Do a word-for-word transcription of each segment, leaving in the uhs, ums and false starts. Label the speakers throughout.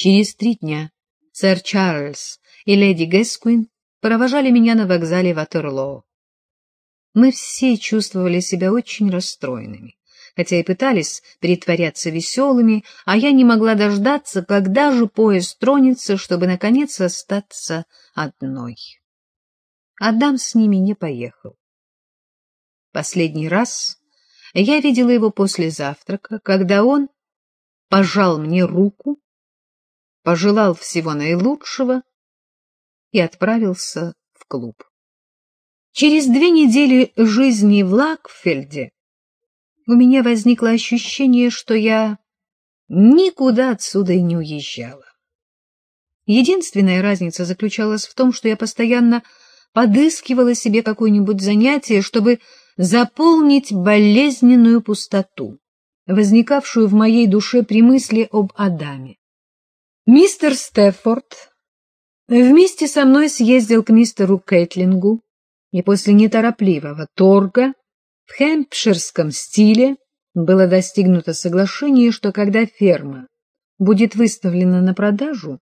Speaker 1: Через три дня сэр Чарльз и леди Гэскуин провожали меня на вокзале Ватерлоо. Мы все чувствовали себя очень расстроенными, хотя и пытались притворяться веселыми, а я не могла дождаться, когда же поезд тронется, чтобы, наконец, остаться одной. Адам с ними не поехал. Последний раз я видела его после завтрака, когда он пожал мне руку, пожелал всего наилучшего и отправился в клуб. Через две недели жизни в Лакфельде у меня возникло ощущение, что я никуда отсюда и не уезжала. Единственная разница заключалась в том, что я постоянно подыскивала себе какое-нибудь занятие, чтобы заполнить болезненную пустоту, возникавшую в моей душе при мысли об Адаме. Мистер Стеффорд вместе со мной съездил к мистеру Кейтлингу, и после неторопливого торга в хэмпширском стиле было достигнуто соглашение, что когда ферма будет выставлена на продажу,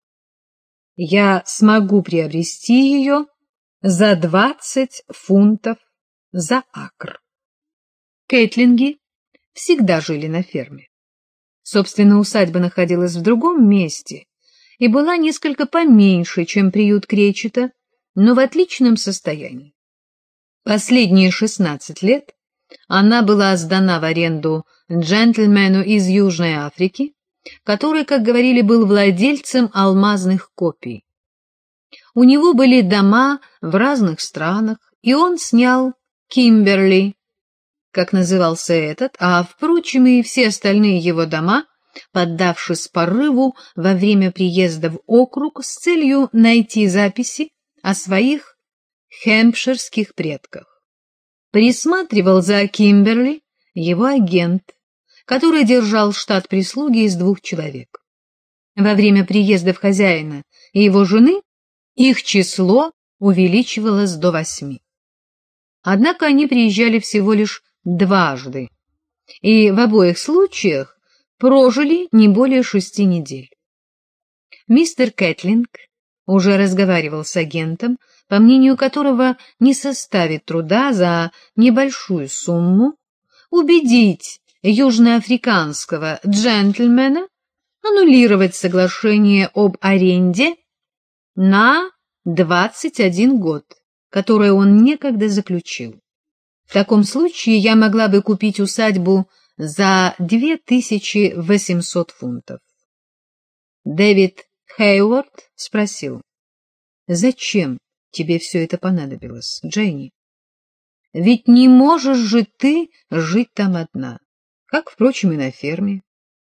Speaker 1: я смогу приобрести ее за двадцать фунтов за акр. Кейтлинги всегда жили на ферме. Собственно, усадьба находилась в другом месте и была несколько поменьше, чем приют Кречета, но в отличном состоянии. Последние шестнадцать лет она была сдана в аренду джентльмену из Южной Африки, который, как говорили, был владельцем алмазных копий. У него были дома в разных странах, и он снял Кимберли, как назывался этот, а, впрочем, и все остальные его дома, поддавшись порыву во время приезда в округ с целью найти записи о своих хэмпширских предках. Присматривал за Кимберли его агент, который держал штат прислуги из двух человек. Во время приездов хозяина и его жены их число увеличивалось до восьми. Однако они приезжали всего лишь дважды, и в обоих случаях прожили не более шести недель. Мистер Кейтлинг уже разговаривал с агентом, по мнению которого не составит труда за небольшую сумму убедить южноафриканского джентльмена аннулировать соглашение об аренде на двадцать один год, которое он некогда заключил. В таком случае я могла бы купить усадьбу за две тысячи восемьсот фунтов. Дэвид Хейворд спросил: «Зачем тебе все это понадобилось, Дженни? Ведь не можешь же ты жить там одна, как, впрочем, и на ферме».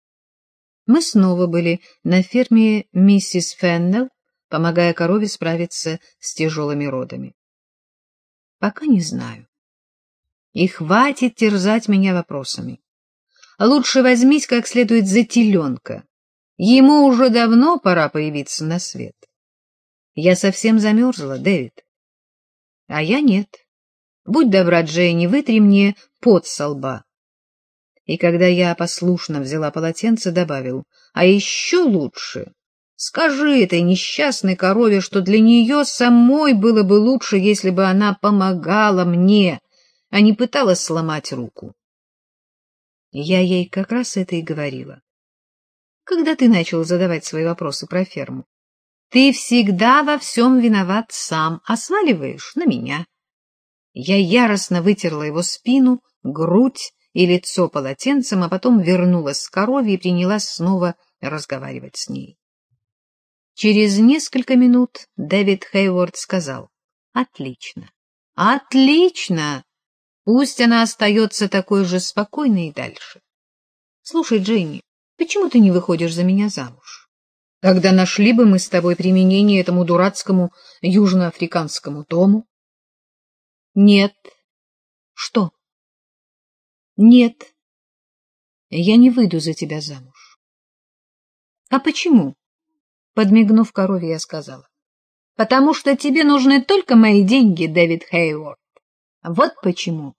Speaker 1: Мы снова были на ферме миссис Феннелл, помогая корове справиться с тяжелыми родами. Пока не знаю. И хватит терзать меня вопросами. Лучше возьмись как следует за теленка. Ему уже давно пора появиться на свет. Я совсем замерзла, Дэвид. А я нет. Будь добра, Дженни, вытри мне пот со лба. И когда я послушно взяла полотенце, добавил: а еще лучше скажи этой несчастной корове, что для нее самой было бы лучше, если бы она помогала мне, а не пыталась сломать руку. Я ей как раз это и говорила. Когда ты начал задавать свои вопросы про ферму, ты всегда во всем виноват сам, а сваливаешь на меня. Я яростно вытерла его спину, грудь и лицо полотенцем, а потом вернулась к корове и принялась снова разговаривать с ней. Через несколько минут Дэвид Хейворд сказал: «Отлично, отлично! Пусть она остается такой же спокойной и дальше. Слушай, Дженни, почему ты не выходишь за меня замуж? Тогда нашли бы мы с тобой применение этому дурацкому южноафриканскому дому». «Нет». «Что?» «Нет, я не выйду за тебя замуж». «А почему?» Подмигнув корове, я сказала: «Потому что тебе нужны только мои деньги, Дэвид Хейворд. Вот почему».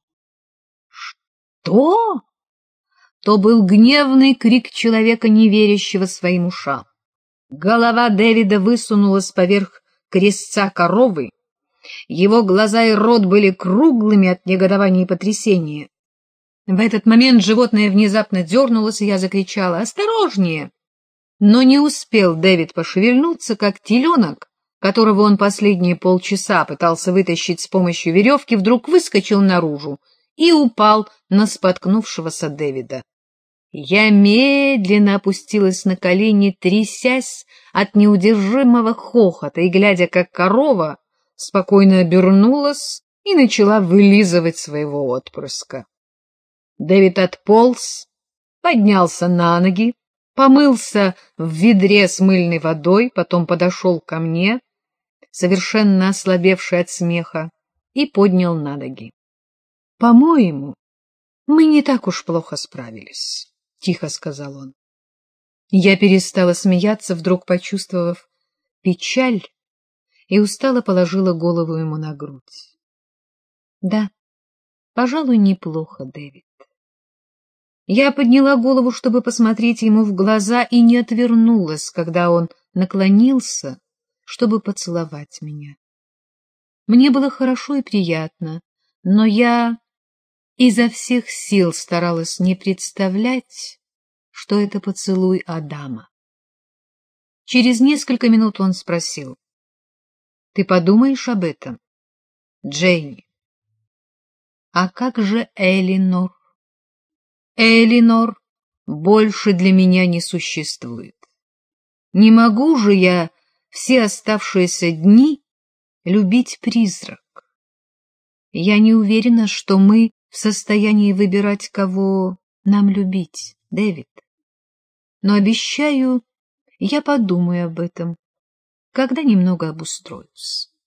Speaker 1: «Что?» То был гневный крик человека, не верящего своим ушам. Голова Дэвида высунулась поверх крестца коровы, его глаза и рот были круглыми от негодования и потрясения. В этот момент животное внезапно дернулось, и я закричала: «Осторожнее!» Но не успел Дэвид пошевельнуться, как теленок, которого он последние полчаса пытался вытащить с помощью веревки, вдруг выскочил наружу и упал на споткнувшегося Дэвида. Я медленно опустилась на колени, трясясь от неудержимого хохота, и глядя, как корова спокойно обернулась и начала вылизывать своего отпрыска. Дэвид отполз, поднялся на ноги, помылся в ведре с мыльной водой, потом подошел ко мне, совершенно ослабевший от смеха, и поднял на ноги. — По-моему, мы не так уж плохо справились, — тихо сказал он. Я перестала смеяться, вдруг почувствовав печаль, и устало положила голову ему на грудь. — Да, пожалуй, неплохо, Дэвид. Я подняла голову, чтобы посмотреть ему в глаза, и не отвернулась, когда он наклонился, чтобы поцеловать меня. Мне было хорошо и приятно, но я изо всех сил старалась не представлять, что это поцелуй Адама. Через несколько минут он спросил: — Ты подумаешь об этом, Джейни? — А как же Элинор? Элинор больше для меня не существует. Не могу же я все оставшиеся дни любить призрак. Я не уверена, что мы в состоянии выбирать, кого нам любить, Дэвид. Но обещаю, я подумаю об этом, когда немного обустроюсь.